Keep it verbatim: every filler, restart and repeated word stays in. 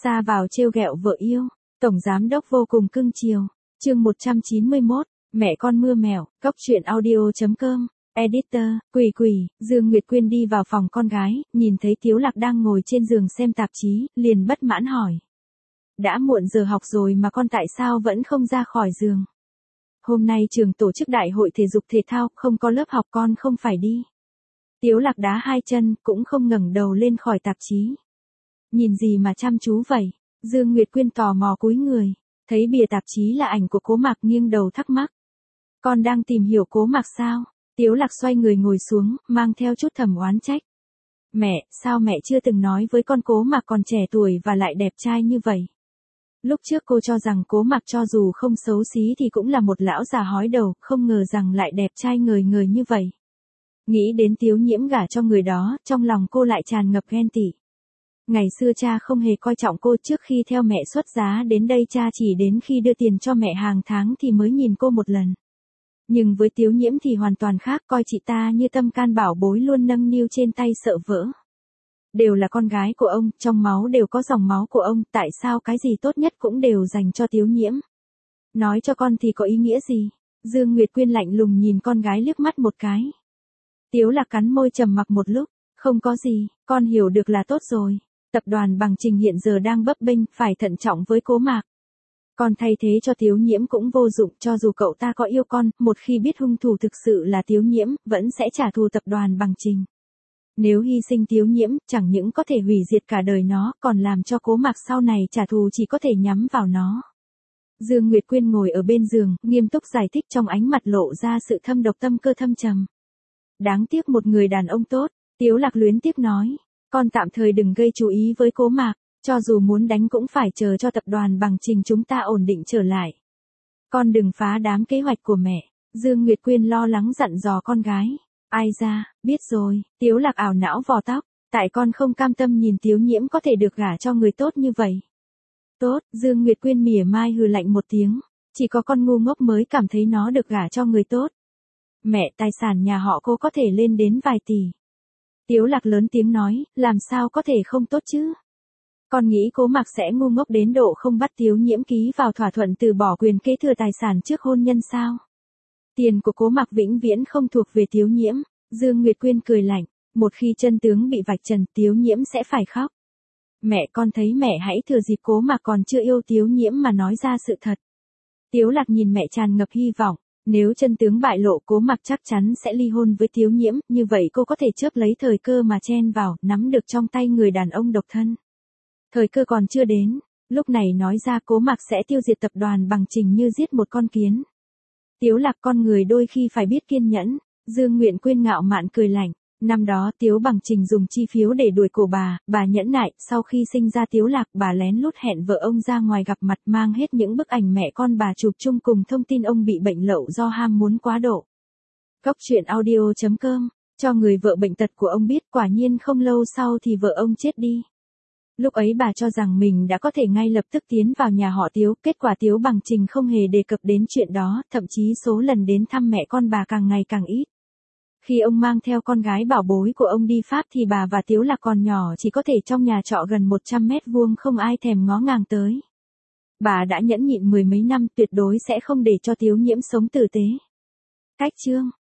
Xa vào trêu ghẹo vợ yêu, tổng giám đốc vô cùng cưng chiều. Chương một trăm chín mươi mốt, mẹ con mưa mèo, cóc truyện audio chấm com. Editor, Quỳ Quỳ, Dương Nguyệt Quyên đi vào phòng con gái, nhìn thấy Tiếu Lạc đang ngồi trên giường xem tạp chí, liền bất mãn hỏi. Đã muộn giờ học rồi mà con tại sao vẫn không ra khỏi giường? Hôm nay trường tổ chức đại hội thể dục thể thao, không có lớp học con không phải đi. Tiếu Lạc đá hai chân, cũng không ngẩng đầu lên khỏi tạp chí. Nhìn gì mà chăm chú vậy? Dương Nguyệt Quyên tò mò cúi người, thấy bìa tạp chí là ảnh của Cố Mạc, nghiêng đầu thắc mắc. Con đang tìm hiểu Cố Mạc sao? Tiếu Lạc xoay người ngồi xuống, mang theo chút thầm oán trách. Mẹ, sao mẹ chưa từng nói với con Cố Mạc còn trẻ tuổi và lại đẹp trai như vậy? Lúc trước cô cho rằng Cố Mạc cho dù không xấu xí thì cũng là một lão già hói đầu, không ngờ rằng lại đẹp trai ngời ngời như vậy. Nghĩ đến Tiếu Nhiễm gả cho người đó, trong lòng cô lại tràn ngập ghen tị. Ngày xưa cha không hề coi trọng cô, trước khi theo mẹ xuất giá đến đây cha chỉ đến khi đưa tiền cho mẹ hàng tháng thì mới nhìn cô một lần. Nhưng với Tiếu Nhiễm thì hoàn toàn khác, coi chị ta như tâm can bảo bối, luôn nâng niu trên tay sợ vỡ. Đều là con gái của ông, trong máu đều có dòng máu của ông, tại sao cái gì tốt nhất cũng đều dành cho Tiếu Nhiễm? Nói cho con thì có ý nghĩa gì? Dương Nguyệt Quyên lạnh lùng nhìn con gái liếc mắt một cái. Tiếu Lạc cắn môi trầm mặc một lúc, không có gì, con hiểu được là tốt rồi. Tập đoàn Bằng Trình hiện giờ đang bấp bênh, phải thận trọng với Cố Mạc. Con thay thế cho Tiếu Nhiễm cũng vô dụng, cho dù cậu ta có yêu con, một khi biết hung thủ thực sự là Tiếu Nhiễm, vẫn sẽ trả thù tập đoàn Bằng Trình. Nếu hy sinh Tiếu Nhiễm, chẳng những có thể hủy diệt cả đời nó, còn làm cho Cố Mạc sau này trả thù chỉ có thể nhắm vào nó. Dương Nguyệt Quyên ngồi ở bên giường, nghiêm túc giải thích, trong ánh mặt lộ ra sự thâm độc, tâm cơ thâm trầm. Đáng tiếc một người đàn ông tốt. Tiếu Lạc luyến tiếc nói. Con tạm thời đừng gây chú ý với Cố Mạc, cho dù muốn đánh cũng phải chờ cho tập đoàn Bằng Trình chúng ta ổn định trở lại. Con đừng phá đám kế hoạch của mẹ. Dương Nguyệt Quyên lo lắng dặn dò con gái. Ai ra, biết rồi. Tiếu Lạc ảo não vò tóc. Tại con không cam tâm nhìn Tiếu Nhiễm có thể được gả cho người tốt như vậy. Tốt, Dương Nguyệt Quyên mỉa mai hừ lạnh một tiếng. Chỉ có con ngu ngốc mới cảm thấy nó được gả cho người tốt. Mẹ, tài sản nhà họ Cô có thể lên đến vài tỷ. Tiếu Lạc lớn tiếng nói, làm sao có thể không tốt chứ? Con nghĩ Cố Mạc sẽ ngu ngốc đến độ không bắt Tiếu Nhiễm ký vào thỏa thuận từ bỏ quyền kế thừa tài sản trước hôn nhân sao? Tiền của Cố Mạc vĩnh viễn không thuộc về Tiếu Nhiễm. Dương Nguyệt Quyên cười lạnh, một khi chân tướng bị vạch trần, Tiếu Nhiễm sẽ phải khóc. Mẹ, con thấy mẹ hãy thừa dịp Cố Mạc còn chưa yêu Tiếu Nhiễm mà nói ra sự thật. Tiếu Lạc nhìn mẹ tràn ngập hy vọng. Nếu chân tướng bại lộ, Cố Mạc chắc chắn sẽ ly hôn với Tiếu Nhiễm, như vậy cô có thể chớp lấy thời cơ mà chen vào, nắm được trong tay người đàn ông độc thân. Thời cơ còn chưa đến, lúc này nói ra Cố Mạc sẽ tiêu diệt tập đoàn Bằng Trình như giết một con kiến. Tiếu Lạc, con người đôi khi phải biết kiên nhẫn. Dương Nguyệt Quyên ngạo mạn cười lạnh. Năm đó Tiếu Bằng Trình dùng chi phiếu để đuổi cổ bà, bà nhẫn nại, sau khi sinh ra Tiếu Lạc, bà lén lút hẹn vợ ông ra ngoài gặp mặt, mang hết những bức ảnh mẹ con bà chụp chung cùng thông tin ông bị bệnh lậu do ham muốn quá độ. Cóc truyện audio chấm com, cho người vợ bệnh tật của ông biết, quả nhiên không lâu sau thì vợ ông chết đi. Lúc ấy bà cho rằng mình đã có thể ngay lập tức tiến vào nhà họ Tiếu, kết quả Tiếu Bằng Trình không hề đề cập đến chuyện đó, thậm chí số lần đến thăm mẹ con bà càng ngày càng ít. Khi ông mang theo con gái bảo bối của ông đi Pháp thì bà và Tiếu Lạc còn nhỏ, chỉ có thể trong nhà trọ gần một trăm mét vuông, không ai thèm ngó ngàng tới. Bà đã nhẫn nhịn mười mấy năm, tuyệt đối sẽ không để cho Tiếu Nhiễm sống tử tế. Cách chương